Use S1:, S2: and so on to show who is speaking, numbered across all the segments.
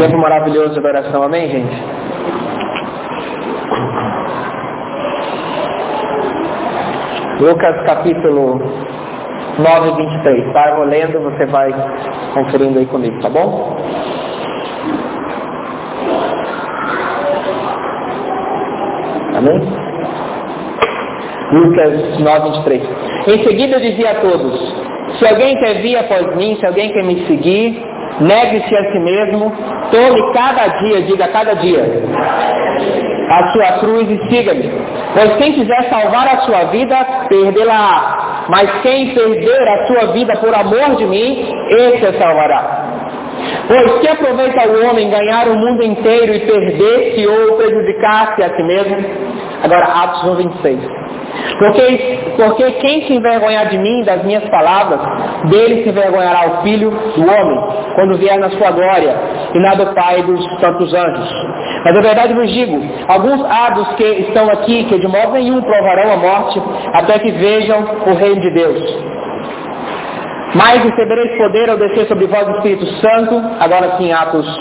S1: Tempo maravilhoso de adoração, amém, gente? Lucas capítulo 9, 23, tá? Eu vou lendo, você vai conferindo aí comigo, tá bom? Amém? Lucas 9, 23. Em seguida eu dizia a todos: se alguém quer vir após mim, se alguém quer me seguir, negue-se a si mesmo, tome cada dia, diga cada dia, a sua cruz e siga-me. Pois quem quiser salvar a sua vida, perdê-la-á. Mas quem perder a sua vida por amor de mim, esse a salvará. Pois que aproveita o homem ganhar o mundo inteiro e perder-se ou prejudicar-se a si mesmo? Agora, Atos 1, 26. Porque quem se envergonhar de mim, das minhas palavras, dele se envergonhará o Filho do Homem, quando vier na sua glória, e na do Pai dos santos anjos. Mas a verdade vos digo, alguns há dos que estão aqui, que de modo nenhum provarão a morte, até que vejam o reino de Deus. Mas recebereis poder ao descer sobre vós o Espírito Santo, agora sim,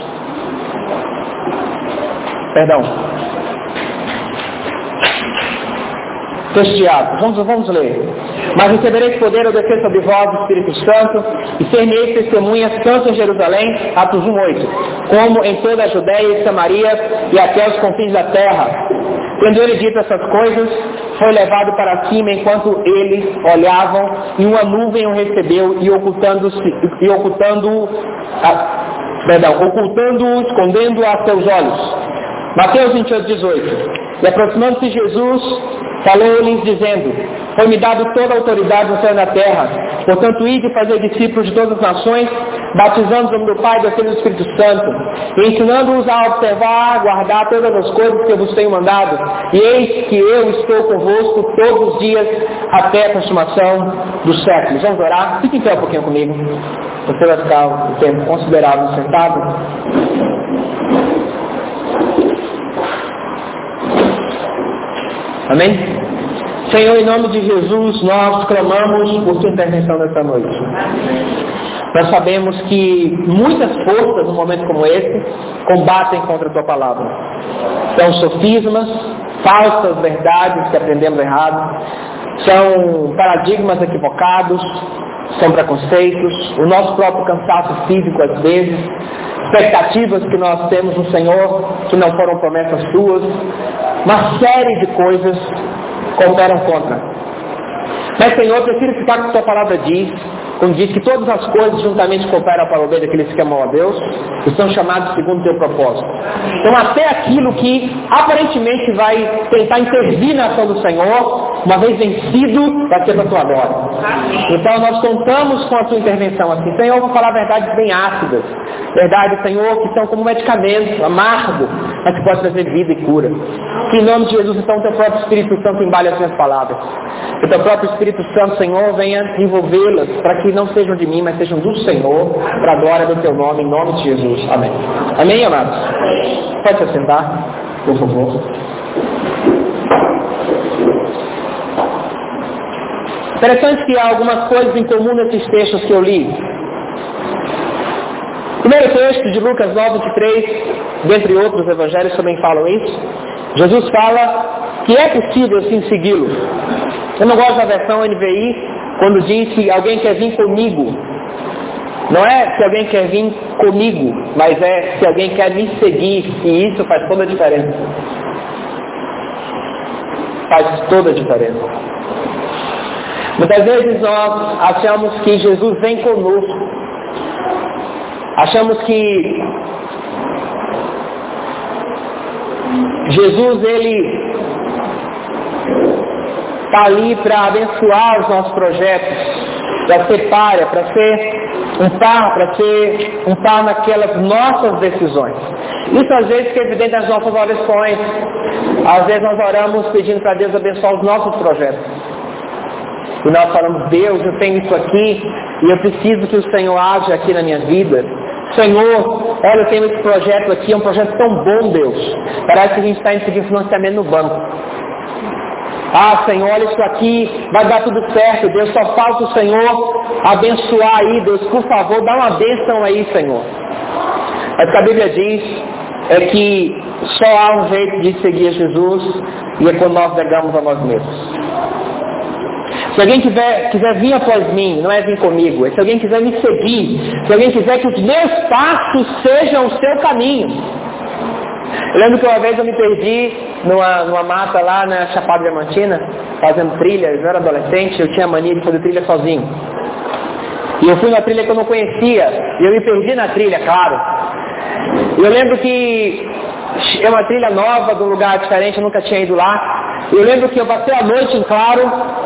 S1: texto de Atos, vamos ler. Mas recebereis poder ao descer sobre vós o Espírito Santo, e ser-me-eis testemunhas tanto em Jerusalém, Atos 1:8, como em toda a Judéia e Samaria, e até os confins da terra. Tendo ele dito essas coisas, foi levado para cima enquanto eles olhavam, e uma nuvem o recebeu, e ocultando-o, escondendo-o a seus olhos. Mateus 28:18. E aproximando-se Jesus, falou-lhes dizendo: foi-me dado toda a autoridade no céu e na terra. Portanto, ide e fazei discípulos de todas as nações, batizando-os no nome do Pai, do Filho e do Espírito Santo, e ensinando-os a observar, a guardar todas as coisas que eu vos tenho mandado. E eis que eu estou convosco todos os dias, até a consumação dos séculos. Vamos orar? Fique em pé um pouquinho comigo. Você vai ficar um tempo considerável sentado. Amém? Senhor, em nome de Jesus, nós clamamos por tua intervenção nesta noite. Nós sabemos que muitas forças, num momento como esse, combatem contra a tua palavra. São sofismas, falsas verdades que aprendemos errado, são paradigmas equivocados, são preconceitos, o nosso próprio cansaço físico às vezes, expectativas que nós temos no Senhor que não foram promessas tuas, uma série de coisas cooperam contra. Mas, Senhor, eu prefiro ficar com o que a tua palavra diz, quando diz que todas as coisas juntamente cooperam para o bem daqueles que amam a Deus e são chamados segundo o teu propósito. Então, até aquilo que aparentemente vai tentar intervir na ação do Senhor, uma vez vencido, vai ser para a tua glória. Então, nós contamos com a tua intervenção assim. Senhor, eu vou falar verdades bem ácidas, verdades, Senhor, que são como medicamento, amargo, mas que pode trazer vida e cura. Que em nome de Jesus, então, o teu próprio Espírito Santo embale as minhas palavras. Que o teu próprio Espírito Santo, Senhor, venha envolvê-las para que não sejam de mim, mas sejam do Senhor, para a glória do teu nome, em nome de Jesus. Amém. Amém, amados? Pode se assentar, por favor. Interessante que há algumas coisas em comum nesses textos que eu li. Primeiro texto de Lucas 9, 23, dentre outros evangelhos também falam isso. Jesus fala que é possível sim segui-lo. Eu não gosto da versão NVI, quando diz que alguém quer vir comigo. Não é se alguém quer vir comigo, mas é se alguém quer me seguir. E isso faz toda a diferença. Faz toda a diferença. Muitas vezes nós achamos que Jesus vem conosco. Achamos que Jesus, ele está ali para abençoar os nossos projetos, para ser párea, para ser um par naquelas nossas decisões. Isso às vezes é evidente nas nossas orações. Às vezes nós oramos pedindo para Deus abençoar os nossos projetos. E nós falamos: Deus, eu tenho isso aqui e eu preciso que o Senhor haja aqui na minha vida. Senhor, olha, eu tenho esse projeto aqui, é um projeto tão bom, Deus. Parece que a gente está indo pedir financiamento no banco. Ah, Senhor, olha isso aqui, vai dar tudo certo, Deus, só falta o Senhor abençoar aí, Deus, por favor, dá uma bênção aí, Senhor. Mas o que a Bíblia diz é que só há um jeito de seguir Jesus, e é quando nós negamos a nós mesmos. Se alguém quiser vir após mim, não é vir comigo, é se alguém quiser me seguir, se alguém quiser que os meus passos sejam o seu caminho. Eu lembro que uma vez eu me perdi numa mata lá na Chapada Diamantina, fazendo trilha. Eu era adolescente, eu tinha mania de fazer trilha sozinho. E eu fui numa trilha que eu não conhecia, e eu me perdi na trilha, claro. E eu lembro que é uma trilha nova, de um lugar diferente, eu nunca tinha ido lá. Eu lembro que eu passei a noite em claro,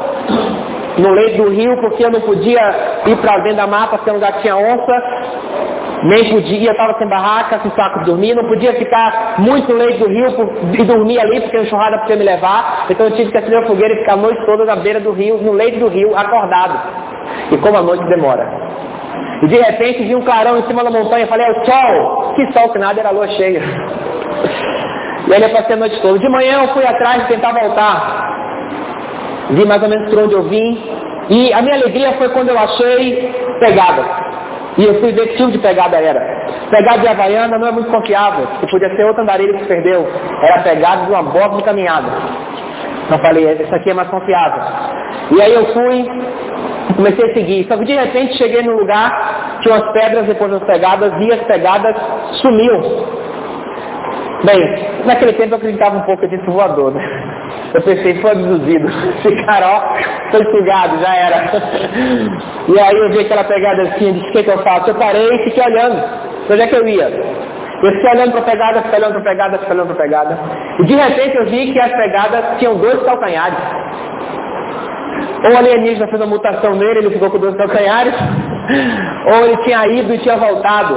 S1: no leito do rio, porque eu não podia ir para dentro da mata, porque é um lugar que tinha onça, nem podia, estava sem barraca, sem saco de dormir, não podia ficar muito no leito do rio e dormir ali, porque a enxurrada podia me levar, então eu tive que acender a fogueira e ficar a noite toda na beira do rio, no leito do rio, acordado. E como a noite demora. E de repente vi um clarão em cima da montanha, falei, é o sol! Que sol que nada, era a lua cheia. E aí eu passei a noite toda. De manhã eu fui atrás tentar voltar. Vi mais ou menos por onde eu vim. E a minha alegria foi quando eu achei pegada. E eu fui ver que tipo de pegada era. Pegada de Havaiana não é muito confiável, que podia ser outro andarilho que se perdeu. Era pegada de uma bota de caminhada. Então eu falei, essa aqui é mais confiável. E aí eu fui, comecei a seguir. Só que de repente cheguei num lugar, tinha umas pedras depois das pegadas, e as pegadas sumiu. Bem, naquele tempo eu acreditava um pouco disso voador, né? Eu pensei, foi abduzido. Esse cara, ó, foi sugado, já era. E aí eu vi aquela pegada assim, disse, o que eu faço? Eu parei e fiquei olhando. Onde é que eu ia? Eu fiquei olhando para a pegada, fiquei olhando para a pegada, fiquei olhando para a pegada. E de repente eu vi que as pegadas tinham 2 calcanhares. Ou o alienígena fez uma mutação nele, ele ficou com 2 calcanhares, ou ele tinha ido e tinha voltado.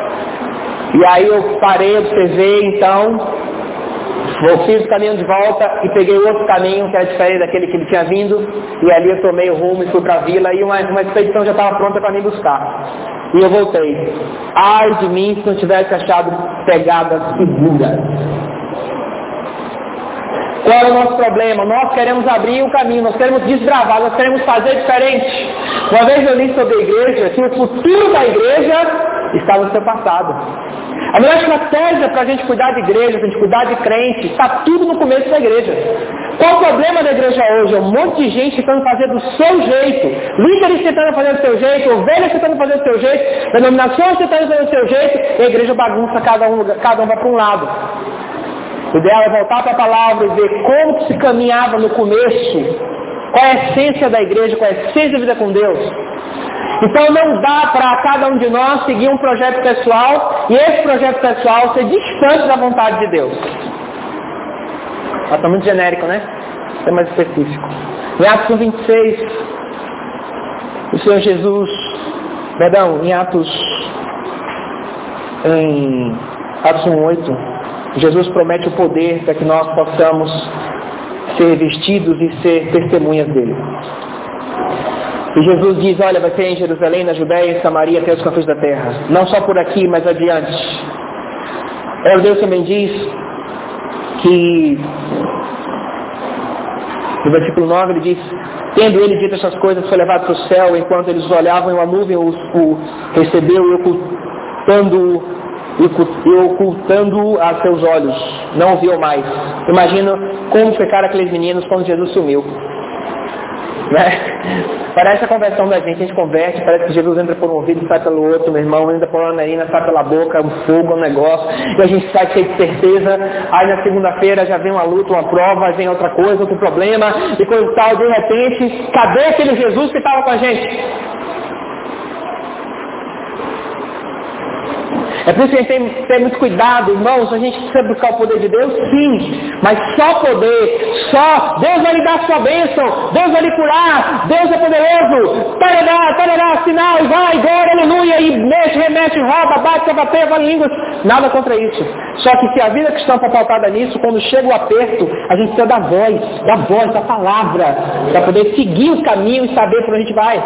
S1: E aí eu parei, observei, então, eu fiz o caminho de volta e peguei outro caminho que era diferente daquele que ele tinha vindo, e ali eu tomei o rumo e fui para a vila, e uma expedição já estava pronta para me buscar. E eu voltei. Ai de mim se não tivesse achado pegadas seguras. Qual é o nosso problema? Nós queremos abrir o caminho, nós queremos desbravar, nós queremos fazer diferente. Uma vez eu li sobre a igreja, que o futuro da igreja está no seu passado. A melhor estratégia para a gente cuidar de igreja, para a gente cuidar de crente, está tudo no começo da igreja. Qual o problema da igreja hoje? É um monte de gente tentando fazer do seu jeito, líderes tentando fazer do seu jeito, ovelhas tentando fazer do seu jeito, denominações tentando fazer do seu jeito, e a igreja bagunça, cada um vai para um lado. O ideal é voltar para a palavra e ver como se caminhava no começo, qual é a essência da igreja, qual é a essência da vida com Deus. Então não dá para cada um de nós seguir um projeto pessoal e esse projeto pessoal ser distante da vontade de Deus. Está muito genérico, né? Isso é mais específico. Em Atos 1:26, o Senhor Jesus, em Atos 1:8, Jesus promete o poder para que nós possamos ser vestidos e ser testemunhas dele. E Jesus diz, olha, vai ser em Jerusalém, na Judéia, em Samaria, até os confins da terra. Não só por aqui, mas adiante. Deus também diz que, no versículo 9, ele diz, tendo ele dito essas coisas, foi levado para o céu, enquanto eles olhavam, uma nuvem o recebeu e ocultando a seus olhos, não o viu mais. Imagina como ficaram aqueles meninos quando Jesus sumiu. Né? Parece a conversão da gente, a gente converte, parece que Jesus entra por um ouvido e sai pelo outro, meu irmão, entra por uma narina, sai pela boca, um fogo, um negócio, e a gente sai cheio de certeza, aí na segunda-feira já vem uma luta, uma prova, vem outra coisa, outro problema, e coisa e tal, de repente, cadê aquele Jesus que estava com a gente? É por isso que a gente tem que ter muito cuidado, irmãos. A gente precisa buscar o poder de Deus, sim. Mas só poder, Deus vai lhe dar a sua bênção, Deus vai lhe curar, Deus é poderoso. Tarará, sinal, vai, glória, aleluia, e mexe, remete, rouba, bate, sapateia, vale línguas. Nada contra isso. Só que se a vida cristã for pautada nisso, quando chega o aperto, a gente precisa da voz, da palavra, para poder seguir o caminho e saber para onde a gente vai.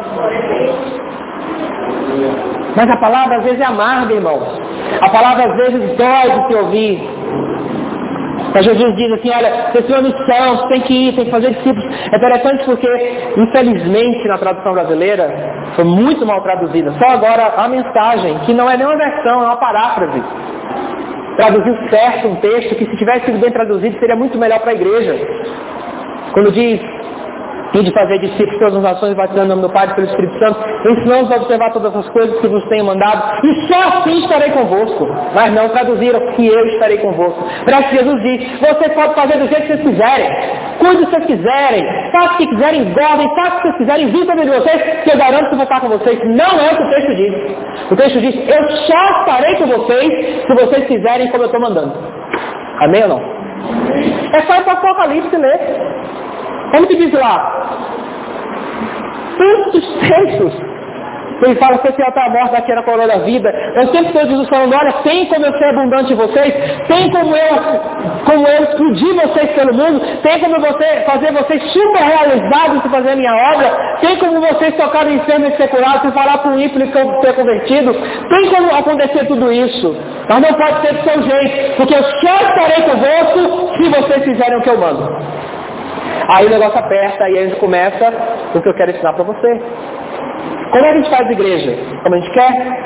S1: Mas a palavra às vezes é amarga, irmãos. A palavra às vezes dói de se ouvir. Mas Jesus diz assim, olha, vocês têm uma missão, você tem que ir, tem que fazer discípulos. É interessante porque, infelizmente, na tradução brasileira, foi muito mal traduzida. Só agora a mensagem, que não é nem uma versão, é uma paráfrase. Traduziu certo um texto que, se tivesse sido bem traduzido, seria muito melhor para a igreja. Quando diz, e de fazer discípulos de todas as nações, batizando em nome do Pai e pelo Espírito Santo, ensinando-os a observar todas as coisas que vos tenho mandado, e só assim estarei convosco. Mas não traduziram que eu estarei convosco. Parece que Jesus diz, vocês podem fazer do jeito que vocês quiserem, cuide do que vocês quiserem, façam o que quiserem, engordem, façam o que vocês quiserem, vivam de vocês, que eu garanto que vou estar com vocês. Não é o que o texto diz. O texto diz, eu só estarei com vocês se vocês fizerem como eu estou mandando. Amém ou não? É só ir para o Apocalipse ler. Como que diz lá? Tantos textos. Ele fala que esse altar morte daqui era a coroa da vida. Eu sempre estou Jesus falando, olha, tem como eu ser abundante em vocês, tem como eu explodir vocês pelo mundo, tem como fazer vocês super realizados em fazer a minha obra, tem como vocês tocarem enfermos e ser curados, e falar para um ímpio e ser convertido, tem como acontecer tudo isso. Mas não pode ser do seu jeito, porque eu só estarei convosco se vocês fizerem o que eu mando. Aí o negócio aperta e a gente começa o que eu quero ensinar para você. Como é que a gente faz igreja? Como a gente quer?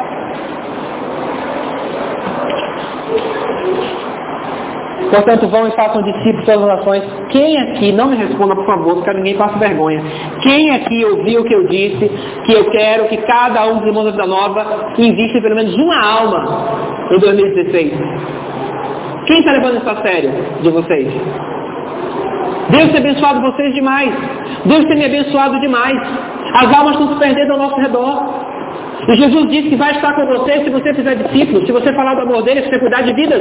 S1: Portanto, vão e façam discípulos de todas as nações. Quem aqui, não me responda por favor, porque ninguém passa vergonha. Quem aqui ouviu o que eu disse, que eu quero que cada um dos irmãos da Vida Nova invista pelo menos uma alma em 2016? Quem está levando isso a sério de vocês? Deus tem abençoado vocês demais. Deus tem me abençoado demais. As almas estão se perdendo ao nosso redor. E Jesus disse que vai estar com você se você fizer discípulos, se você falar do amor dele, se você cuidar de vidas.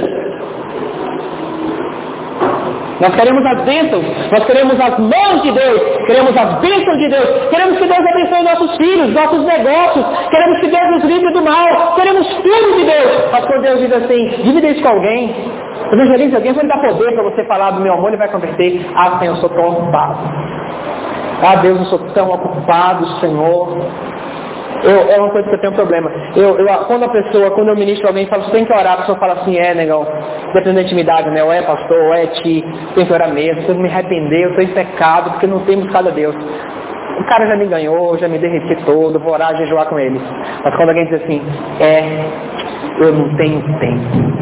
S1: Nós queremos as bênçãos, nós queremos as mãos de Deus, queremos as bênçãos de Deus, queremos que Deus abençoe nossos filhos, nossos negócios, queremos que Deus nos livre do mal, queremos tudo de Deus. Mas quando Deus diz assim, divida isso com alguém, evangelize alguém, vou lhe dar poder para você falar do meu amor, ele vai converter. Ah, Senhor, eu sou tão ocupado. Ah, Deus, eu sou tão ocupado, Senhor. É uma coisa que eu tenho problema. Quando eu ministro alguém e falo, você tem que orar, a pessoa fala assim, negão, depende da intimidade, né? Ou é pastor, ou é ti, tem que orar mesmo, preciso me arrepender, eu estou em pecado, porque não tenho buscado a Deus. O cara já me ganhou, já me derreti todo, vou orar, jejuar com ele. Mas quando alguém diz assim, eu não tenho tempo.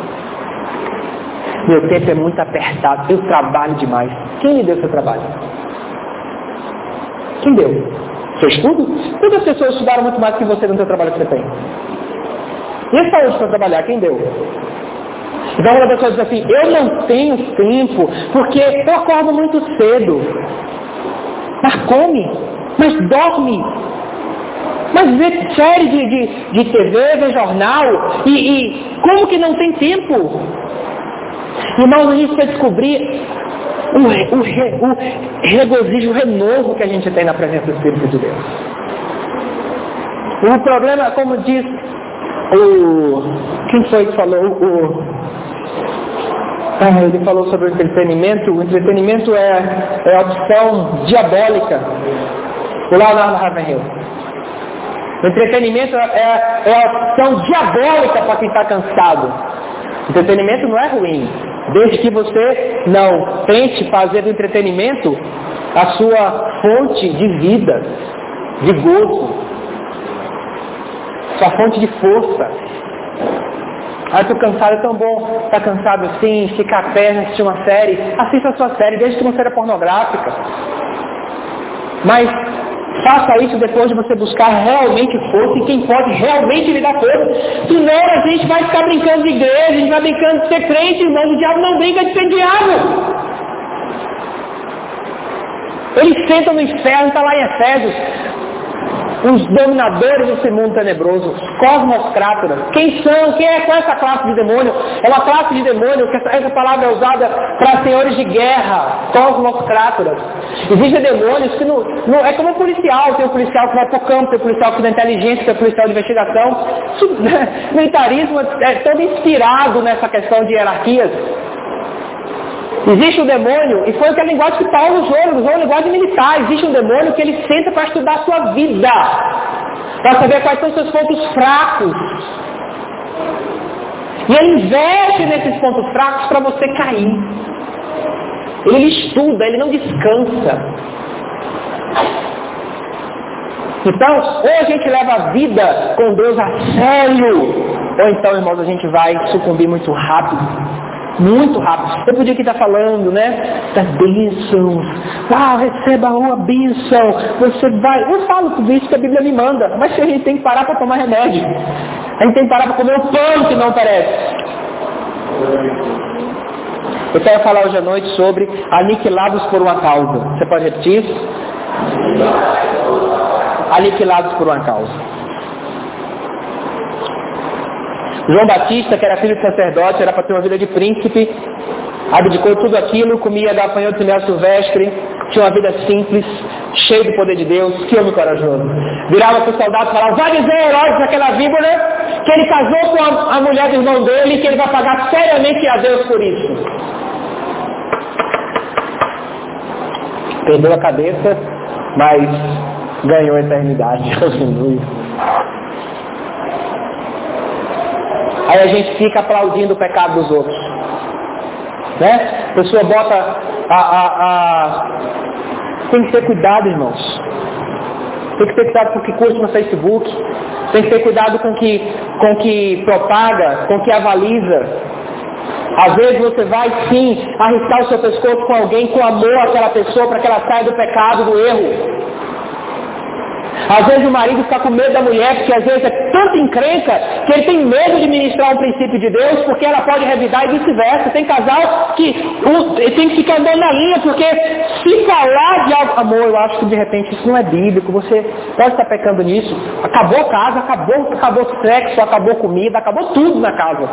S1: Meu tempo é muito apertado, eu trabalho demais. Quem lhe deu seu trabalho? Quem deu? Seu estudo? Muitas pessoas estudaram muito mais que você no seu trabalho que você tem. E a saúde para trabalhar? Quem deu? Então uma pessoa diz assim, eu não tenho tempo, porque eu acordo muito cedo. Mas come, mas dorme, mas vê série de TV, vê jornal, e como que não tem tempo? Irmãos, a gente vai descobrir o regozijo, o renovo que a gente tem na presença do Espírito de Deus. O problema, como diz quem foi que falou? Ele falou sobre o entretenimento. O entretenimento é a opção diabólica. O Leonardo Ravenhill. O entretenimento é a opção diabólica para quem está cansado. O entretenimento não é ruim, desde que você não tente fazer do entretenimento a sua fonte de vida, de gozo, sua fonte de força. Estou cansado, é tão bom estar cansado assim, esticar a perna, assistir uma série. Assista a sua série, desde que não seja pornográfica. Mas faça isso depois de você buscar realmente força e quem pode realmente lhe dar força. Senão a gente vai ficar brincando de igreja, a gente vai brincando de ser crente, irmão. O diabo não brinca de ser diabo. Eles sentam no inferno, está lá em Efésios. Os dominadores desse mundo tenebroso, cosmocrátoras. Quem são? Qual é essa classe de demônio? É uma classe de demônio, que essa palavra é usada para senhores de guerra, cosmocrátoras. Existem demônios que não é como um policial. Tem um policial que vai para o campo, tem um policial que dá inteligência, tem um policial de investigação. O militarismo é todo inspirado nessa questão de hierarquias. Existe um demônio, e foi aquela linguagem que Paulo usou a linguagem militar. Existe um demônio que ele senta para estudar a sua vida, para saber quais são os seus pontos fracos. E ele investe nesses pontos fracos para você cair. Ele estuda, ele não descansa. Então, ou a gente leva a vida com Deus a sério, ou então, irmãos, a gente vai sucumbir muito rápido. Muito rápido. Eu podia aqui estar falando, né, das bênçãos. Receba uma bênção. Você vai... Eu falo tudo isso que a Bíblia me manda. Mas a gente tem que parar para tomar remédio. A gente tem que parar para comer o pão que não perece. Eu quero falar hoje à noite sobre aniquilados por uma causa. Você pode repetir isso? Aniquilados por uma causa. João Batista, que era filho de sacerdote, era para ter uma vida de príncipe, abdicou tudo aquilo, comia gafanhoto e mel silvestre, tinha uma vida simples, cheio do poder de Deus. Que homem corajoso. Virava para os soldados e falava: vai dizer a Herodes, aquela víbora, que ele casou com a mulher do irmão dele e que ele vai pagar seriamente a Deus por isso. Perdeu a cabeça, mas ganhou a eternidade. Aí a gente fica aplaudindo o pecado dos outros, né? A pessoa bota tem que ter cuidado, irmãos. Tem que ter cuidado com o que curte no Facebook. Tem que ter cuidado com o que propaga, com o que avaliza. Às vezes você vai sim arriscar o seu pescoço com alguém, com amor àquela pessoa, para que ela saia do pecado, do erro. Às vezes o marido está com medo da mulher, porque às vezes é tanta encrenca que ele tem medo de ministrar um princípio de Deus, porque ela pode revidar e vice-versa. Tem casal que tem que ficar andando na linha, porque se falar de algo... Amor, eu acho que de repente isso não é bíblico, você pode estar pecando nisso. Acabou a casa, acabou sexo, acabou comida, acabou tudo na casa.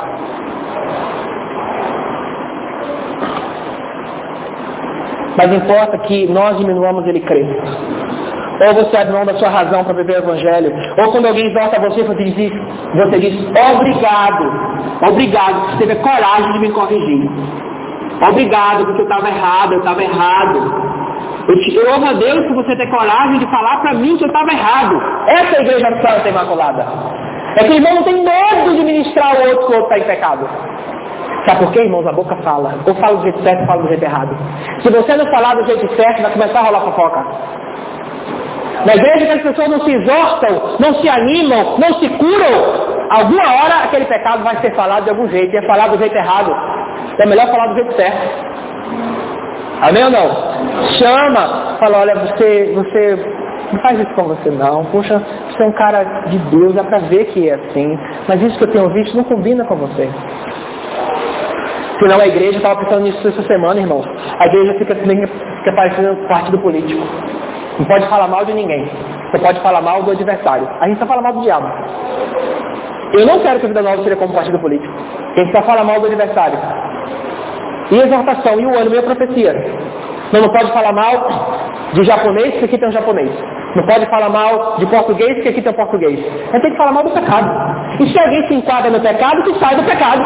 S1: Mas importa que nós diminuamos, ele cresça. Ou você abre mão da sua razão para viver o Evangelho. Ou quando alguém exorta você, você diz: obrigado, que você teve coragem de me corrigir. Obrigado, porque eu estava errado. Eu louvo a Deus por você ter coragem de falar para mim que eu estava errado. Essa é a igreja santa e imaculada. É que o irmão não tem medo de ministrar o outro que o outro está em pecado. Sabe por quê, irmãos? A boca fala. Ou fala do jeito certo ou fala do jeito errado. Se você não falar do jeito certo, vai começar a rolar fofoca. Na igreja que as pessoas não se exortam, não se animam, não se curam, alguma hora aquele pecado vai ser falado de algum jeito, e é falado do jeito errado. É melhor falar do jeito certo. Amém ou não? Chama, fala: olha, você não faz isso com você não. Poxa, você é um cara de Deus, dá pra ver que é assim. Mas isso que eu tenho visto não combina com você. Senão a igreja, estava pensando nisso essa semana, irmãos. A igreja fica parecendo partido político. Não pode falar mal de ninguém. Você pode falar mal do adversário. A gente só fala mal do diabo. Eu não quero que a Vida Nova seja como partido político. A gente só fala mal do adversário. E a exortação, e o ânimo, e a profecia. Não pode falar mal de japonês, porque aqui tem um japonês. Não pode falar mal de português, porque aqui tem um português. A gente tem que falar mal do pecado. E se alguém se enquadra no pecado, que sai do pecado.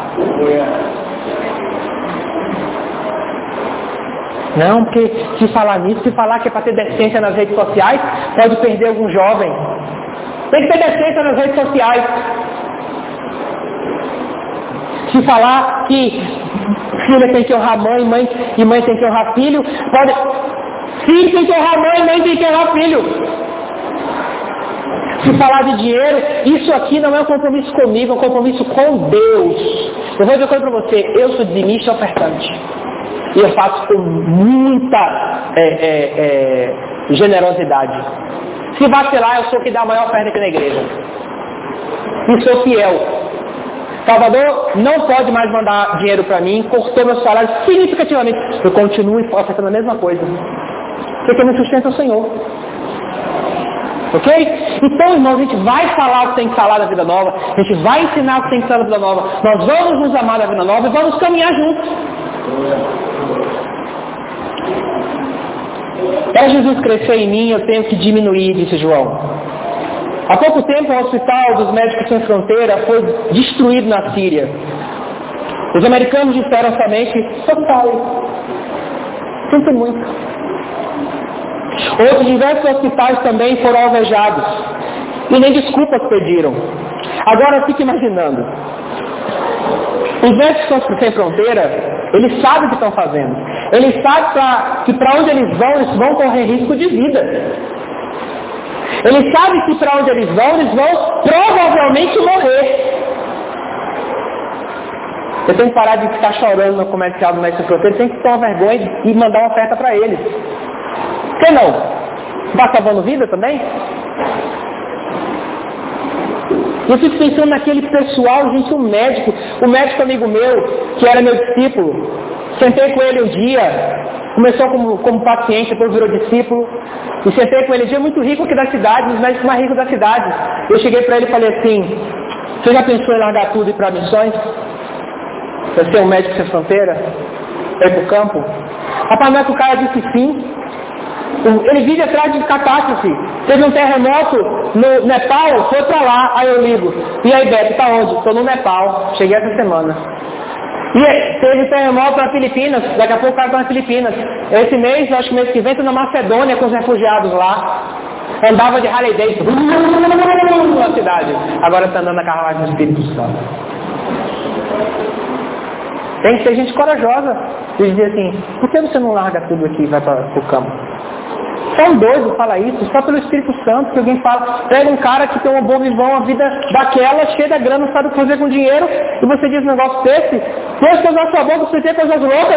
S1: Não, porque se falar nisso, se falar que é para ter decência nas redes sociais, pode perder algum jovem. Tem que ter decência nas redes sociais. Se falar que filho tem que honrar mãe e mãe tem que honrar filho, filho tem que honrar mãe tem que honrar filho. Se falar de dinheiro, isso aqui não é um compromisso comigo, é um compromisso com Deus. Eu vou dizer uma coisa para você: eu sou dizimista e ofertante. E eu faço com muita generosidade. Se vacilar, eu sou que dá a maior oferta aqui na igreja. E sou fiel. Salvador não pode mais mandar dinheiro para mim, cortou meu salário significativamente. Eu continuo ofertando a mesma coisa. Porque me sustenta o Senhor. Ok? Então, irmãos, a gente vai falar o que tem que falar da vida nova. A gente vai ensinar o que tem que falar da vida nova. Nós vamos nos amar da vida nova e vamos caminhar juntos. Para Jesus crescer em mim, eu tenho que diminuir, disse João. Há pouco tempo, o Hospital dos Médicos Sem Fronteira foi destruído na Síria. Os americanos disseram somente: sorry. Sinto muito. Outros diversos hospitais também foram alvejados. E nem desculpas pediram. Agora fique imaginando. Os Médicos Sem Fronteira, eles sabem o que estão fazendo. Eles sabem que para onde eles vão correr risco de vida. Eles sabem que para onde eles vão provavelmente morrer. Você tem que parar de ficar chorando no comercial do Médicos Sem Fronteira, tem que tomar vergonha e mandar uma oferta para eles. Por que não? Está salvando vida também? Eu fico pensando naquele pessoal, gente, um médico amigo meu, que era meu discípulo. Sentei com ele um dia, começou como paciente, depois virou discípulo. E sentei com ele um dia muito rico aqui da cidade, um dos médicos mais ricos da cidade. Eu cheguei para ele e falei assim, você já pensou em largar tudo e ir para missões? Para ser um médico sem fronteira? Para ir para o campo? Rapaz, mas o cara disse sim. Ele vive atrás de catástrofe. Teve um terremoto no Nepal, foi pra lá, aí eu ligo. E aí, Beto, tá onde? Estou no Nepal, cheguei essa semana. E teve terremoto nas Filipinas, daqui a pouco o cara está nas Filipinas. Esse mês, acho que mês que vem, estou na Macedônia com os refugiados lá. Andava de Harley Davidson na cidade. Agora está andando na carruagem do Espírito Santo. Tem que ser gente corajosa. E dizer assim, por que você não larga tudo aqui e vai para o campo? Só um doido fala isso, só pelo Espírito Santo, que alguém fala, pega um cara que tem uma boa visão, uma vida daquela, cheia da grana, não sabe o que fazer com dinheiro, e você diz um negócio desse, Deus fez a sua boca, você tem coisas loucas.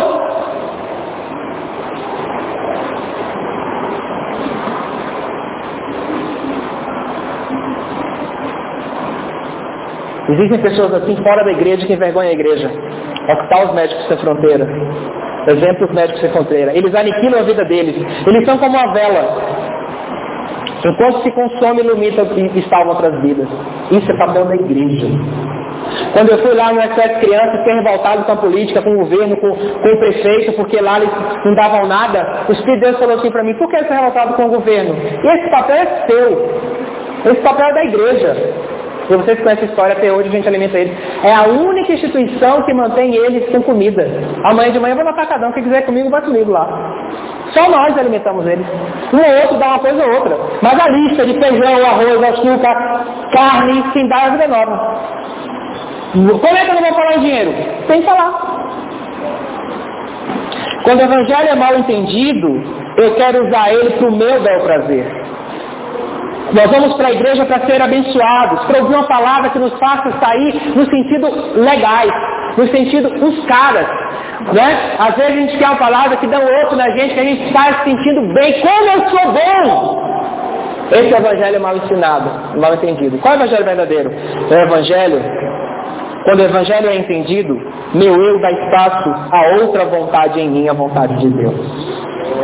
S1: Existem pessoas assim fora da igreja que envergonham a igreja. É o que está os Médicos Sem Fronteira. Exemplos Médicos Sem Fronteira. Eles aniquilam a vida deles. Eles são como uma vela. Enquanto se consome, ilumina e salva outras vidas. Isso é papel da igreja. Quando eu fui lá no SOS Crianças, fiquei revoltado com a política, com o governo, com o prefeito, porque lá eles não davam nada. O Espírito de Deus falou assim para mim, por que você é revoltado com o governo? E esse papel é seu. Esse papel é da igreja. E vocês conhecem a história, até hoje a gente alimenta eles. É a única instituição que mantém eles com comida. Amanhã de manhã eu vou no atacadão, quem quiser comigo, vai comigo lá. Só nós alimentamos eles. Um ou outro dá uma coisa ou outra. Mas a lista de feijão, arroz, açúcar, carne, quem dá é a vida nova. Como é que eu não vou falar em dinheiro? Tem que falar. Quando o evangelho é mal entendido, eu quero usar ele para o meu bel prazer. Nós vamos para a igreja para ser abençoados, para ouvir uma palavra que nos faça sair no sentido legais, no sentido uns caras, né? Às vezes a gente quer uma palavra que dá um outro na gente, que a gente está se sentindo bem, como eu sou bom! Esse é o evangelho mal ensinado, mal entendido. Qual é o evangelho verdadeiro? É o evangelho, quando o evangelho é entendido, meu eu dá espaço a outra vontade em mim, a vontade de Deus.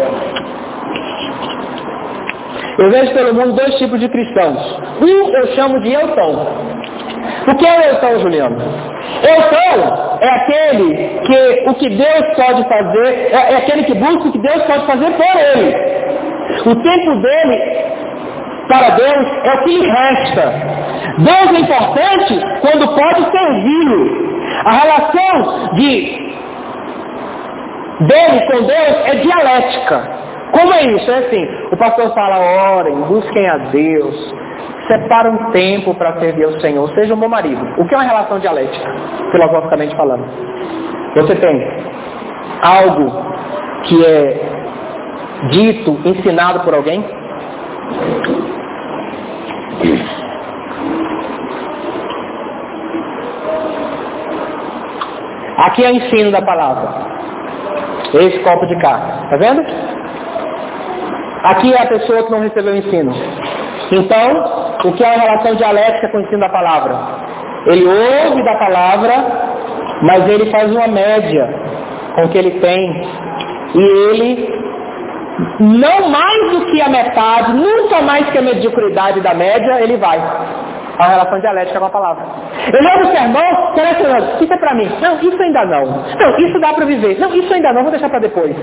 S1: Eu vejo pelo mundo dois tipos de cristãos. Um eu chamo de eutão. O que é o eutão, Juliano? Eutão é aquele que o que Deus pode fazer, é aquele que busca o que Deus pode fazer por ele. O tempo dele para Deus é o que lhe resta. Deus é importante quando pode servi-lo. A relação dele com Deus é dialética. Como é isso? É assim, o pastor fala, orem, busquem a Deus, separa um tempo para servir ao Senhor, seja um bom marido. O que é uma relação dialética, filosoficamente falando? Você tem algo que é dito, ensinado por alguém? Aqui é o ensino da palavra. Esse copo de cá, tá vendo? Aqui é a pessoa que não recebeu o ensino. Então, o que é a relação dialética com o ensino da palavra? Ele ouve da palavra, mas ele faz uma média com o que ele tem. E ele, não mais do que a metade, nunca mais que a mediocridade da média, ele vai. A relação dialética com a palavra. Ele ouve o sermão, selecionando, isso é para mim. Não, isso ainda não. Não, isso dá para viver. Não, isso ainda não, vou deixar para depois.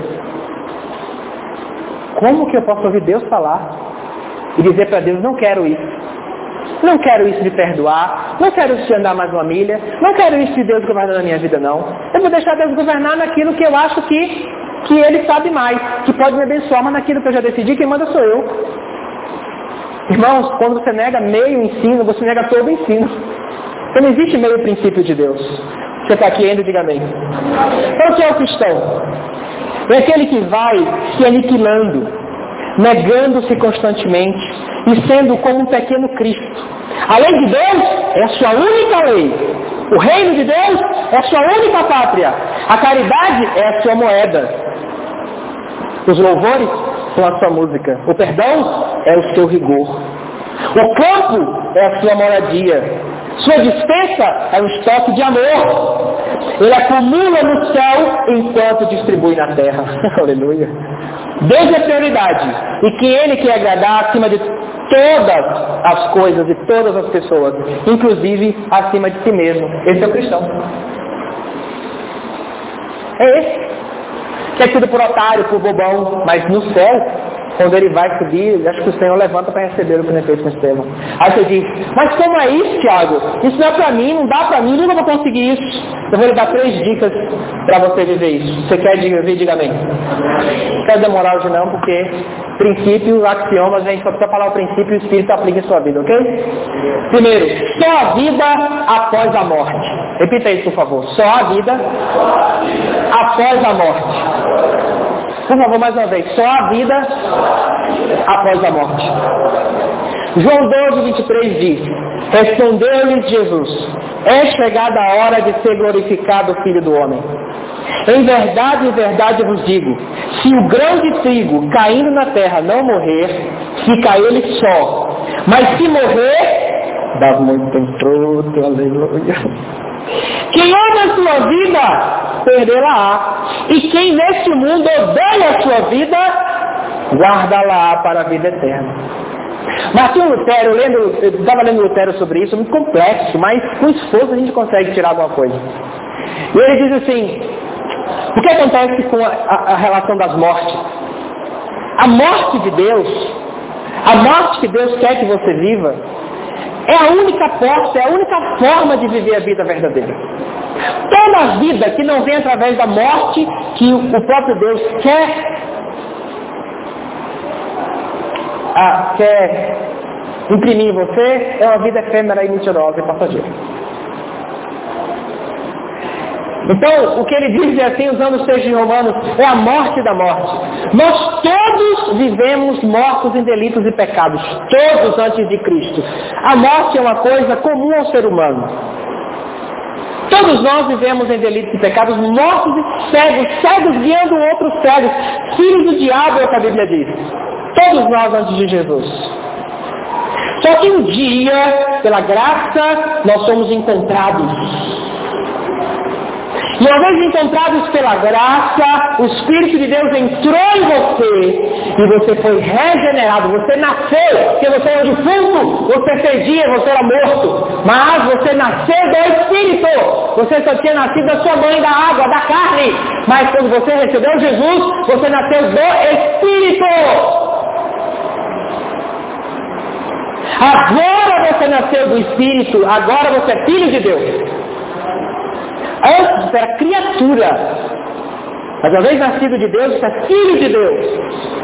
S1: Como que eu posso ouvir Deus falar e dizer para Deus, não quero isso. Não quero isso de perdoar, não quero isso de andar mais uma milha, não quero isso de Deus governar na minha vida não. Eu vou deixar Deus governar naquilo que eu acho que Ele sabe mais, que pode me abençoar, mas naquilo que eu já decidi, quem manda sou eu. Irmãos, quando você nega meio ensino, você nega todo o ensino. Então não existe meio princípio de Deus. Você está aqui ainda, diga amém. Então, o que é o cristão? É aquele que vai se aniquilando, negando-se constantemente e sendo como um pequeno Cristo. A lei de Deus é a sua única lei. O reino de Deus é a sua única pátria. A caridade é a sua moeda. Os louvores são a sua música. O perdão é o seu rigor. O campo é a sua moradia. Sua dispensa é um estoque de amor. Ele acumula no céu enquanto distribui na terra. Aleluia. Deus é prioridade. E que Ele quer agradar acima de todas as coisas e todas as pessoas. Inclusive acima de si mesmo. Esse é o cristão. É esse. Que é tido por otário, por bobão. Mas no céu, quando ele vai subir, acho que o Senhor levanta para receber o que ele fez com Estevão. Aí você diz, mas como é isso, Tiago? Isso não é para mim, não dá para mim, nunca vou conseguir isso. Eu vou lhe dar 3 dicas para você viver isso. Você quer viver? Diga amém. Não quero demorar hoje não, porque princípios, axiomas, a gente só precisa falar o princípio e o Espírito aplica em sua vida, ok? Primeiro, só a vida após a morte. Repita isso, por favor. Só a vida após a morte. Por favor, mais uma vez. Só a vida após a morte. João 12, 23 diz: respondeu-lhes Jesus: é chegada a hora de ser glorificado o Filho do Homem. Em verdade vos digo, se o grão de trigo caindo na terra não morrer, fica ele só. Mas se morrer, dá muito fruto, aleluia. Quem ama a sua vida, perdê-la-á. E quem neste mundo odeia a sua vida, guarda-la para a vida eterna. Martinho Lutero, eu estava lendo Lutero sobre isso, muito complexo, mas com esforço a gente consegue tirar alguma coisa. E ele diz assim, o que acontece com a relação das mortes? A morte de Deus, a morte que Deus quer que você viva, é a única porta, é a única forma de viver a vida verdadeira. Toda a vida que não vem através da morte que o próprio Deus quer imprimir em você, é uma vida efêmera e mentirosa e passageira. Então, o que ele diz é assim, usando os textos de Romanos, é a morte da morte. Nós todos vivemos mortos em delitos e pecados, todos antes de Cristo. A morte é uma coisa comum ao ser humano. Todos nós vivemos em delitos e pecados, mortos e cegos guiando outros cegos, filhos do diabo, é o que a Bíblia diz. Todos nós antes de Jesus. Só que um dia, pela graça, nós somos encontrados. E uma vez encontrados pela graça, o Espírito de Deus entrou em você e você foi regenerado, você nasceu, porque você era defunto, você perdia, você era morto, mas você nasceu do Espírito, você só tinha nascido da sua mãe, da água, da carne, mas quando você recebeu Jesus, você nasceu do Espírito. Agora você nasceu do Espírito, agora você é filho de Deus. Antes você era criatura, mas uma vez nascido de Deus, você é filho de Deus.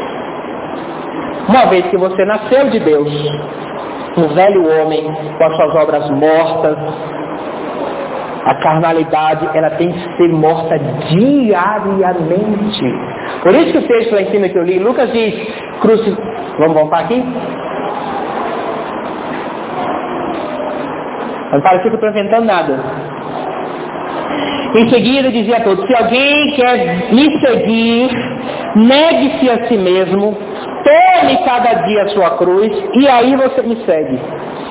S1: Uma vez que você nasceu de Deus, um velho homem com as suas obras mortas, a carnalidade, ela tem que ser morta diariamente. Por isso que o texto lá em cima que eu li, Lucas diz, vamos voltar aqui? Não parece que eu estou inventando nada. Em seguida dizia a todos, se alguém quer me seguir, negue-se a si mesmo, tome cada dia a sua cruz, e aí você me segue.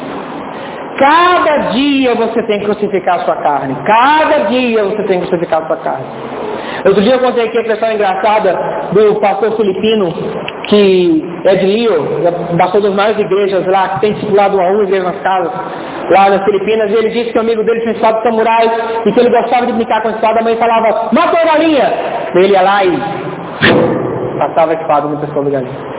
S1: Cada dia você tem que crucificar a sua carne. Cada dia você tem que crucificar a sua carne. Outro dia eu contei aqui a questão engraçada do pastor filipino, que é de Lio, pastor das maiores igrejas lá, que tem discipulado uma igreja nas casas, lá nas Filipinas, e ele disse que o amigo dele tinha uma espada de samurai, e que ele gostava de brincar com a espada, a mãe falava, matou a galinha! Ele ia lá e passava a espada no pescoço da galinha.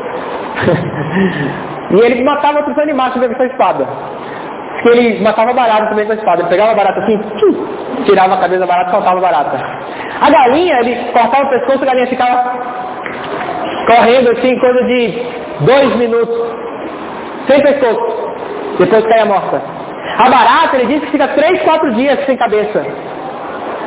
S1: E ele matava outros animais também com a espada. Que ele matava barata também com a espada. Ele pegava a barata assim, tirava a cabeça da barata e soltava a barata. A galinha, ele cortava o pescoço, a galinha ficava correndo assim, coisa de 2 minutos, sem pescoço. Depois caía morta. A barata, ele disse que fica 3, 4 dias sem cabeça.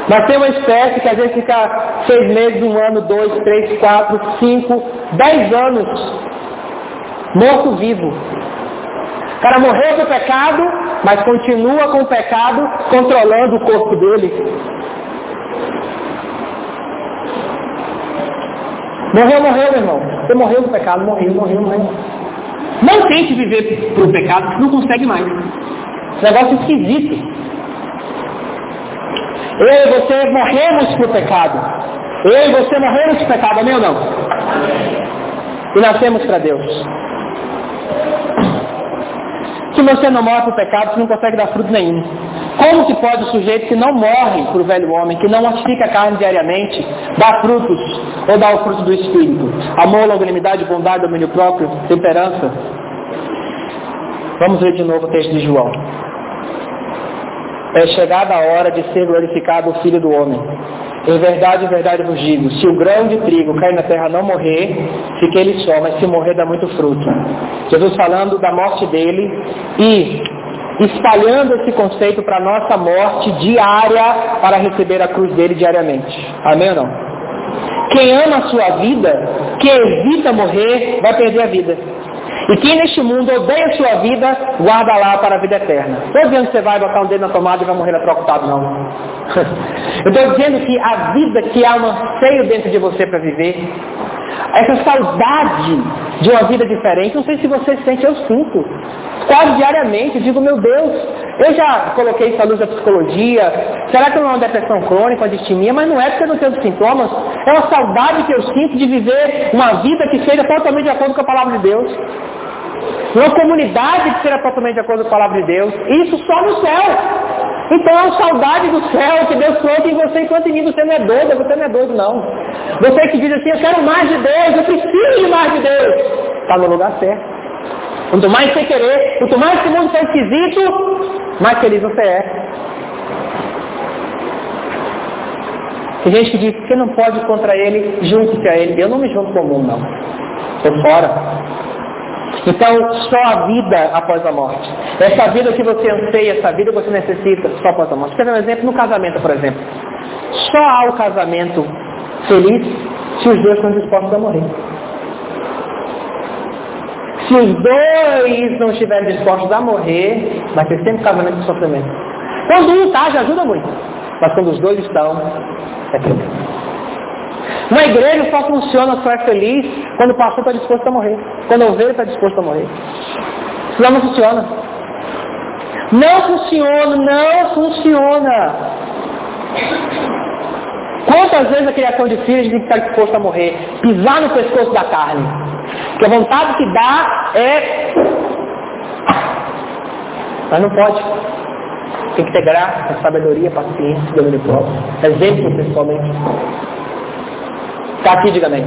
S1: Mas tem uma espécie que às vezes fica 6 meses, 1 ano, 2, 3, 4, 5, 10 anos morto-vivo. O cara morreu com o pecado, mas continua com o pecado controlando o corpo dele. Morreu, meu irmão. Você morreu com o pecado, morreu. Não tente viver pro pecado, porque não consegue mais. Esse negócio esquisito. Eu e você morremos pro pecado. Eu e você morremos pro pecado, amém ou não? E nascemos para Deus. Se você não morre pro pecado, você não consegue dar fruto nenhum. Como que pode o sujeito que não morre pro velho homem, que não mortifica a carne diariamente, dar frutos, ou dar o fruto do Espírito? Amor, longanimidade, bondade, domínio próprio, temperança. Vamos ler de novo o texto de João. É chegada a hora de ser glorificado o Filho do Homem. Em verdade vos digo, se o grão de trigo cair na terra não morrer, fica ele só, mas se morrer dá muito fruto. Jesus falando da morte dele e espalhando esse conceito para a nossa morte diária para receber a cruz dele diariamente. Amém ou não? Quem ama a sua vida, que evita morrer, vai perder a vida. E quem neste mundo odeia a sua vida, guarda lá para a vida eterna. Estou dizendo que você vai botar um dedo na tomada e vai morrer eletrocutado, não. Eu estou dizendo que a vida que há um anseio dentro de você para viver, essa saudade de uma vida diferente, não sei se você sente, eu sinto. Quase diariamente, eu digo, meu Deus, eu já coloquei isso à luz da psicologia, será que não é uma depressão crônica, uma distimia? Mas não é porque eu não tenho sintomas, é uma saudade que eu sinto de viver uma vida que seja totalmente de acordo com a palavra de Deus. Uma comunidade que seja totalmente de acordo com a palavra de Deus. Isso só no céu. Então é uma saudade do céu que Deus trouxe em você, enquanto em mim você não é doido, você não é doido não. Você que diz assim, eu quero mais de Deus, eu preciso de mais de Deus. Está no lugar certo. Quanto mais você querer, quanto mais esse mundo for esquisito, mais feliz você é. Tem gente que diz que você não pode ir contra ele, junte-se a ele. Eu não me junto com o mundo, não. Estou fora. Então, só a vida após a morte. Essa vida que você anseia, essa vida que você necessita, só após a morte. Quer ver um exemplo? No casamento, por exemplo. Só há o casamento feliz se os dois estão dispostos a morrer. Se os dois não estiverem dispostos a morrer, vai ter sempre casamento de sofrimento. Quando um está, já ajuda muito. Mas quando os dois estão, é problema. Uma igreja só funciona, só é feliz quando o pastor está disposto a morrer. Quando a ovelha está disposto a morrer. Senão não funciona. Não funciona. Quantas vezes a criação de filhos tem que estar disposto a morrer? Pisar no pescoço da carne. Porque a vontade que dá é... Mas não pode. Tem que ter graça, sabedoria, paciência, domínio próprio. Exemplo, pessoalmente. Está aqui, diga amém.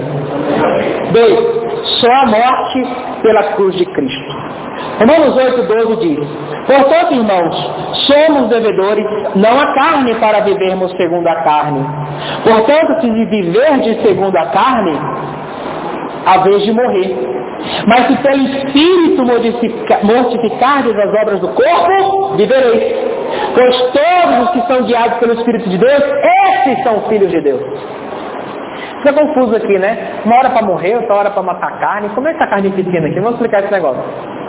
S1: 2. Só a morte pela cruz de Cristo. Romanos 8:12 diz: portanto, irmãos, somos devedores, não a carne para vivermos segundo a carne. Portanto, se viverdes segundo a carne, a vez de morrer. Mas se pelo Espírito mortificardes as obras do corpo, vivereis. Pois todos os que são guiados pelo Espírito de Deus, esses são filhos de Deus. Fica confuso aqui, né? Uma hora para morrer, outra hora para matar carne. Como é que essa carne pequena aqui? Vamos explicar esse negócio.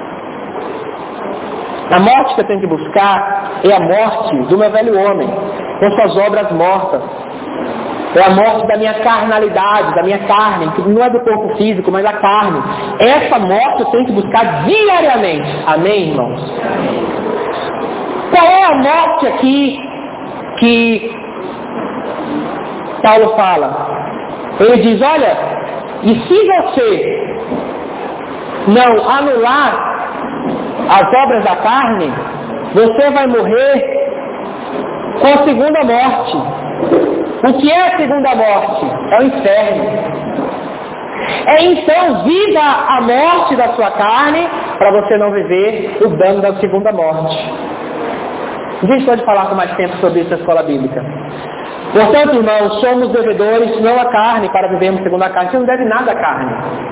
S1: A morte que eu tenho que buscar é a morte do meu velho homem, com suas obras mortas. É a morte da minha carnalidade, da minha carne, que não é do corpo físico, mas da carne. Essa morte eu tenho que buscar diariamente. Amém, irmãos? Qual é a morte aqui que Paulo fala? Ele diz, olha, e se você não anular as obras da carne, você vai morrer com a segunda morte. O que é a segunda morte? É o inferno. É então viva a morte da sua carne para você não viver o dano da segunda morte. A gente pode falar com mais tempo sobre isso na escola bíblica. Portanto, irmãos, somos devedores não a carne para vivermos segundo a carne. Você não deve nada à carne.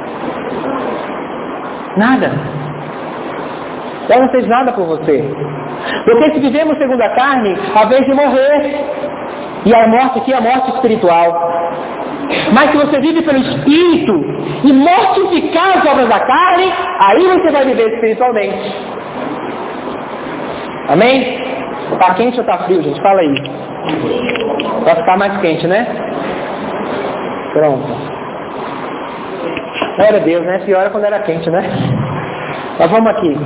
S1: Nada. Ela não fez nada por você. Porque se vivemos segundo a carne, a vez de morrer. E a morte aqui é a morte espiritual. Mas se você vive pelo Espírito e mortificar as obras da carne, aí você vai viver espiritualmente. Amém? Tá quente ou tá frio, gente? Fala aí. Vai ficar mais quente, né? Pronto. Glória a Deus, né? Pior era quando era quente, né? Mas vamos aqui.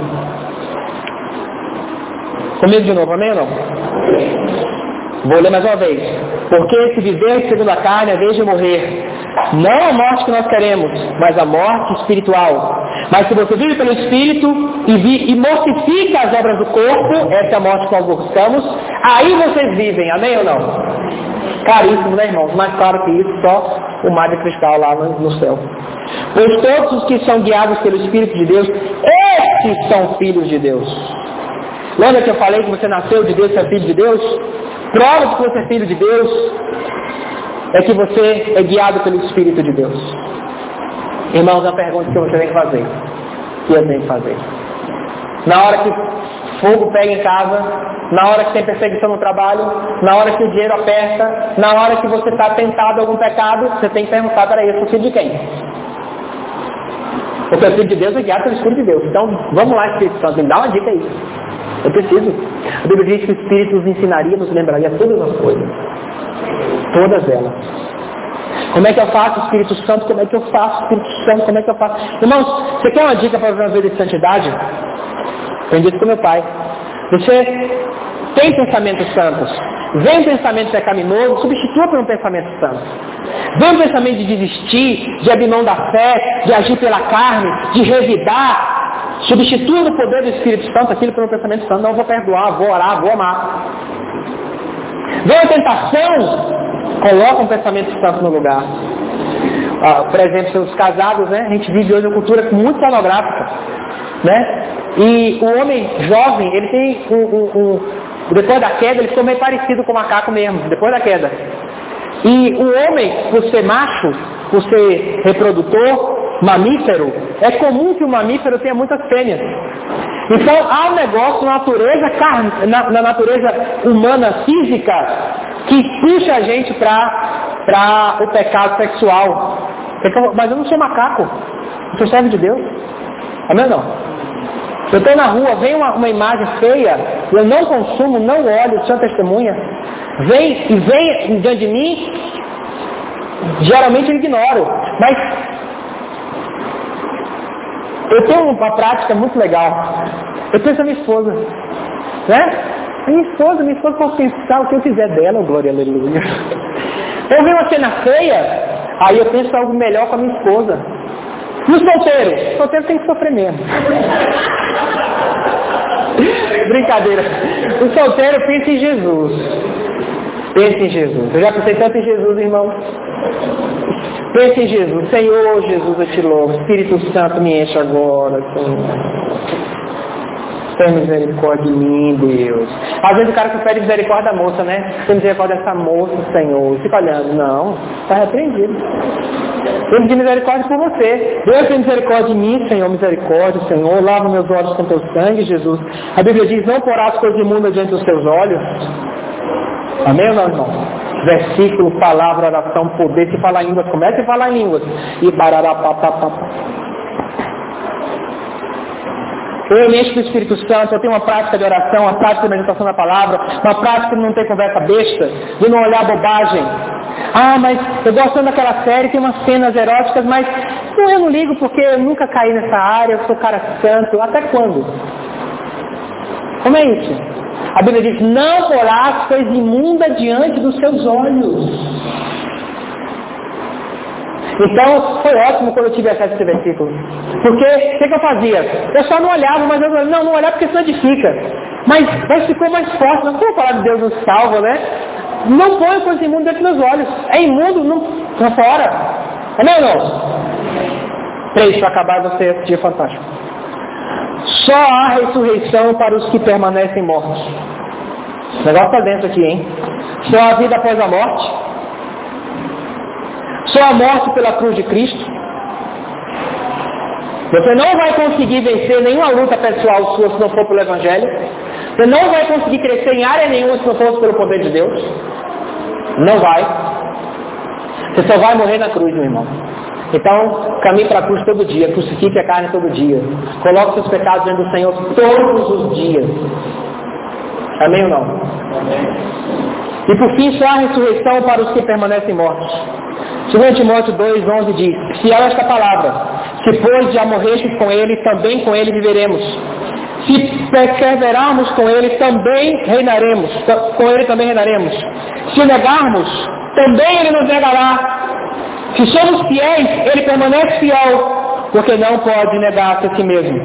S1: Comigo de novo, amém ou não? Vou ler mais uma vez. Porque se viver segundo a carne, é vez de morrer. Não a morte que nós queremos, mas a morte espiritual. Mas se você vive pelo Espírito e mortifica as obras do corpo, essa é a morte que nós buscamos, aí vocês vivem, amém ou não? Caríssimo, né, irmãos? Mais claro que isso, só o mar de cristal lá no céu. Pois todos os que são guiados pelo Espírito de Deus, estes são filhos de Deus. Lembra que eu falei que você nasceu de Deus, você é filho de Deus? Prova de que você é filho de Deus é que você é guiado pelo Espírito de Deus. Irmãos, a pergunta que você tem que fazer, que eu tenho que fazer. Na hora que fogo pega em casa, na hora que tem perseguição no trabalho, na hora que o dinheiro aperta, na hora que você está tentado a algum pecado, você tem que perguntar, peraí, eu sou filho de quem? Porque o filho de Deus é guiado pelo Espírito de Deus. Então, vamos lá, Espírito Santo, me dá uma dica aí. Eu preciso. A Bíblia diz que o Espírito nos ensinaria, nos lembraria todas as coisas. Todas elas. Como é que eu faço, Espírito Santo? Como é que eu faço, Espírito Santo? Como é que eu faço? Irmãos, você quer uma dica para viver uma vida de santidade? Aprendi isso com meu pai. Você tem pensamentos santos. Vem um pensamento pecaminoso, substitua por um pensamento santo. Vem um pensamento de desistir, de abrir mão da fé, de agir pela carne, de revidar. Substitua no poder do Espírito Santo aquilo por um pensamento santo. Não, vou perdoar, vou orar, vou amar. Vem a tentação, coloca um pensamento santo no lugar. Por exemplo, os casados, né? A gente vive hoje uma cultura muito pornográfica, né? E o homem jovem, ele tem depois da queda, ele ficou meio parecido com o macaco mesmo, depois da queda. E o homem, por ser macho, por ser reprodutor, mamífero, é comum que o mamífero tenha muitas fêmeas. Então há um negócio na natureza humana física que puxa a gente para o pecado sexual. Mas eu não sou macaco, eu sou servo de Deus. Amém ou não? Eu estou na rua, vem uma imagem feia, eu não consumo, não olho, sou testemunha. Vem diante de mim, geralmente eu ignoro. Mas eu tenho uma prática muito legal. Eu penso na minha esposa, né? Minha esposa pode pensar o que eu quiser dela, glória, aleluia. Eu vi uma cena feia, aí eu penso algo melhor com a minha esposa. E o solteiro tem que sofrer mesmo. Brincadeira. O solteiro pensa em Jesus. Pensa em Jesus. Eu já pensei tanto em Jesus, irmão. Pensa em Jesus. Senhor Jesus, eu te louvo. Espírito Santo, me enche agora, Senhor. Tem misericórdia de mim, Deus. Às vezes o cara que pede misericórdia da moça, né? Tem misericórdia dessa moça, Senhor. Fica olhando. Não, está repreendido. Eu pedi misericórdia por você. Deus tem misericórdia de mim, Senhor. Misericórdia, Senhor. Lava meus olhos com teu sangue, Jesus. A Bíblia diz, não porás coisas imundas diante dos teus olhos. Amém ou não, irmão? Versículo, palavra, oração, poder. Se falar em línguas, comece a falar em línguas. E bararapapapá. Eu me encho do Espírito Santo, eu tenho uma prática de oração, uma prática de meditação da palavra, uma prática de não ter conversa besta, de não olhar bobagem. Ah, mas eu gosto tanto daquela série, tem umas cenas eróticas, mas eu não ligo porque eu nunca caí nessa área, eu sou cara santo. Até quando? Como é isso? A Bíblia diz, não porás coisa imunda diante dos seus olhos. Então, foi ótimo quando eu tive acesso a esse versículo. Porque, o que eu fazia? Eu só não olhava, mas eu não olhava porque isso não edifica. Mas ficou mais forte. Não foi a palavra de Deus nos salva, né? Não põe coisa imunda dentro dos meus olhos. É imundo, não fora. Amém ou não? 3, para acabar você esse dia fantástico. Só há ressurreição para os que permanecem mortos. O negócio está dentro aqui, hein? Só há vida após a morte. Só a morte pela cruz de Cristo. Você não vai conseguir vencer nenhuma luta pessoal sua se não for pelo Evangelho. Você não vai conseguir crescer em área nenhuma se não for pelo poder de Deus. Não vai. Você só vai morrer na cruz, meu irmão. Então, caminhe para a cruz todo dia, crucifique a carne todo dia. Coloque seus pecados diante do Senhor todos os dias. Amém ou não? Amém. E por fim, só há ressurreição para os que permanecem mortos. 2 Timóteo 2,11 diz: fiel esta palavra, se pois já morrestes com ele, também com ele viveremos. Se perseverarmos com ele, também reinaremos. Com ele também reinaremos. Se negarmos, também ele nos negará. Se somos fiéis, ele permanece fiel, porque não pode negar-se a si mesmo.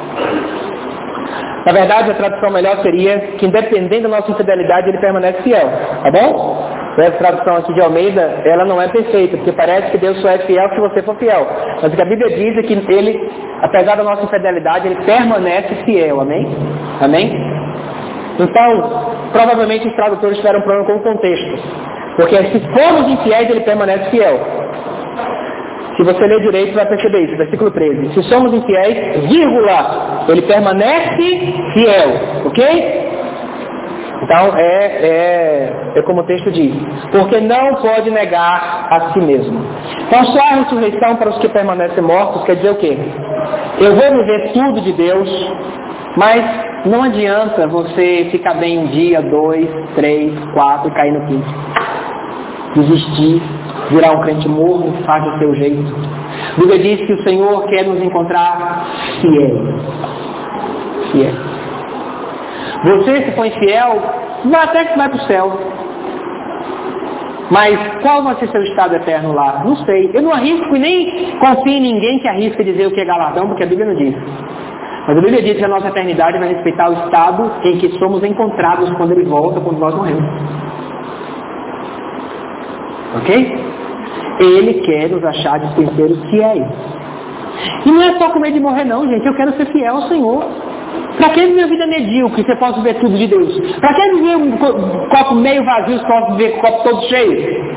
S1: Na verdade, a tradução melhor seria que, independente da nossa infidelidade, ele permanece fiel. Tá bom? Essa tradução aqui de Almeida, ela não é perfeita, porque parece que Deus só é fiel se você for fiel. Mas o que a Bíblia diz é que ele, apesar da nossa infidelidade, ele permanece fiel. Amém? Amém? Então, provavelmente os tradutores tiveram um problema com o contexto. Porque se formos infiéis, ele permanece fiel. Se você ler direito, vai perceber isso. Versículo 13. Se somos infiéis, vírgula, ele permanece fiel. Ok? Então, é como o texto diz. Porque não pode negar a si mesmo. Então, só a ressurreição para os que permanecem mortos quer dizer o quê? Eu vou viver tudo de Deus, mas não adianta você ficar bem um dia, 2, 3, 4 e cair no quinto. Desistir, virar um crente morno, faz do seu jeito. A Bíblia diz que o Senhor quer nos encontrar fiel. Fiel. Você, se for infiel, vai até que vai para o céu. Mas qual vai ser seu estado eterno lá? Não sei. Eu não arrisco e nem confio em ninguém que arrisca dizer o que é galardão, porque a Bíblia não diz. Mas a Bíblia diz que a nossa eternidade vai respeitar o estado em que somos encontrados quando Ele volta, quando nós morremos. Ok? Ele quer nos achar dispenseiros fiéis. E não é só com medo de morrer não, gente. Eu quero ser fiel ao Senhor. Para que viver vida medíocre, você possa ver tudo de Deus? Para que viver um copo meio vazio, você possa viver com o copo todo cheio?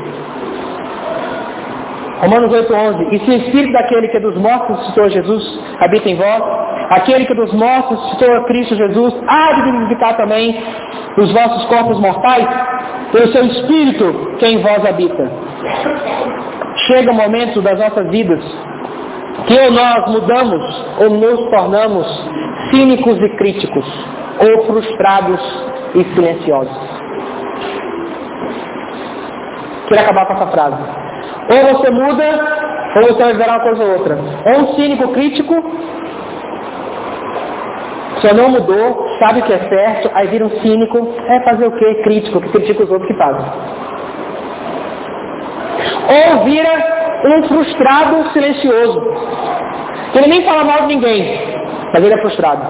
S1: Romanos 8,11. E se o Espírito daquele que é dos mortos ressuscitou Jesus habita em vós, aquele que é dos mortos ressuscitou a Cristo Jesus, há de vivificar também os vossos corpos mortais, pelo seu Espírito que em vós habita. Chega o momento das nossas vidas que ou nós mudamos ou nos tornamos cínicos e críticos, ou frustrados e silenciosos. Quero acabar com essa frase. Ou você muda, ou você vai virar uma coisa ou outra. Ou um cínico crítico, só não mudou, sabe o que é certo, aí vira um cínico, fazer o quê? Crítico, que critica os outros que fazem. Ou vira um frustrado silencioso. Ele nem fala mal de ninguém, mas ele é frustrado.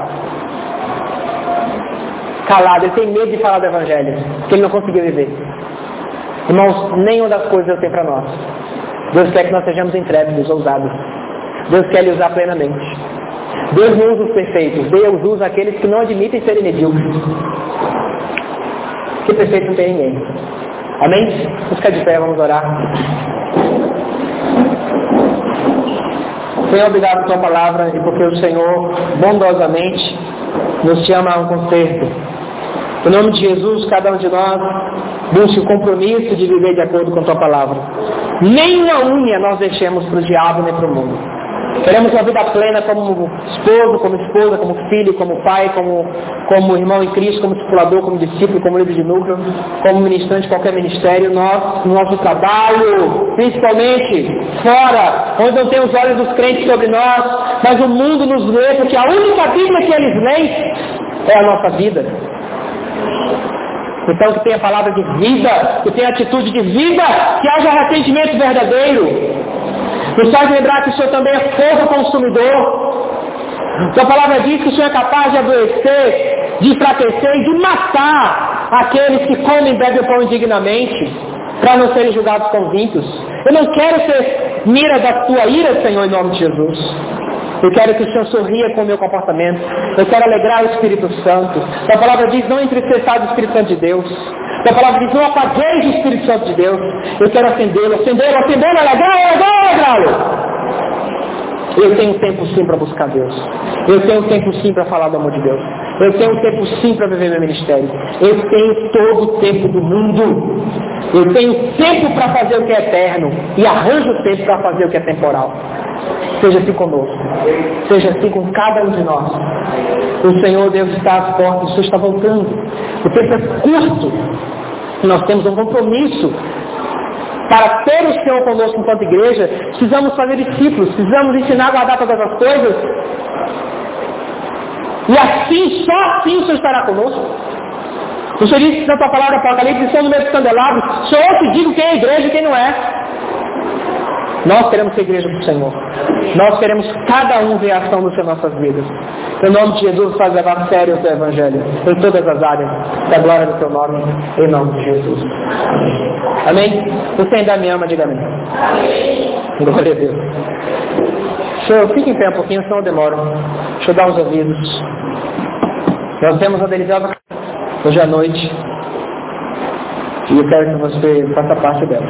S1: Calado, ele tem medo de falar do Evangelho, porque ele não conseguiu viver. Irmãos, nenhuma das coisas eu tenho para nós. Deus quer que nós sejamos intrépidos, ousados. Deus quer lhe usar plenamente. Deus não usa os perfeitos, Deus usa aqueles que não admitem serem medíocres. Que perfeito não tem ninguém. Amém? Vamos ficar de pé, vamos orar. Senhor, obrigado por tua palavra e porque o Senhor bondosamente nos chama a um conserto. Em nome de Jesus, cada um de nós busque o compromisso de viver de acordo com tua palavra. Nem uma unha nós deixemos para o diabo nem para o mundo. Queremos uma vida plena como esposo, como esposa, como filho, como pai, como irmão em Cristo, como discipulador, como discípulo, como líder de núcleo, como ministrante de qualquer ministério. Nós, no nosso trabalho, principalmente fora, onde não tem os olhos dos crentes sobre nós, mas o mundo nos lê, porque a única Bíblia que eles leem é a nossa vida. Então que tenha palavra de vida, que tenha atitude de vida, que haja arrependimento verdadeiro. Nos faz lembrar que o Senhor também é fogo consumidor. A palavra diz que o Senhor é capaz de adoecer, de enfraquecer e de matar aqueles que comem e bebem o pão indignamente, para não serem julgados convictos. Eu não quero ser mira da tua ira, Senhor, em nome de Jesus. Eu quero que o Senhor sorria com o meu comportamento. Eu quero alegrar o Espírito Santo. A palavra diz, não entristeçais o Espírito Santo de Deus. A palavra diz, não apagueis o Espírito Santo de Deus. Eu quero acendê-lo, alegrá-lo. Eu tenho tempo sim para buscar Deus. Eu tenho tempo sim para falar do amor de Deus. Eu tenho tempo sim para viver meu ministério. Eu tenho todo o tempo do mundo. Eu tenho tempo para fazer o que é eterno e arranjo tempo para fazer o que é temporal. Seja assim conosco. Seja assim com cada um de nós. O Senhor Deus está às portas, o Senhor está voltando. O tempo é curto. Nós temos um compromisso. Para ter o Senhor conosco enquanto igreja, precisamos fazer discípulos, precisamos ensinar a guardar todas as coisas. E assim, só assim o Senhor estará conosco. O Senhor disse na tua palavra Apocalipse, estão no meio dos candelabros, sou eu que digo quem é igreja e quem não é. Nós queremos ser igreja do Senhor. Nós queremos cada um ver a ação do Senhor em nossas vidas. Em nome de Jesus, faz levar a sério o teu Evangelho, em todas as áreas, da glória do teu nome, em nome de Jesus. Amém? Você ainda me ama, diga amém. Amém. Glória a Deus. Senhor, fique em pé um pouquinho, senão eu demoro. Deixa eu dar os ouvidos. Nós temos a deliciosa hoje à noite. E eu quero que você faça parte dela.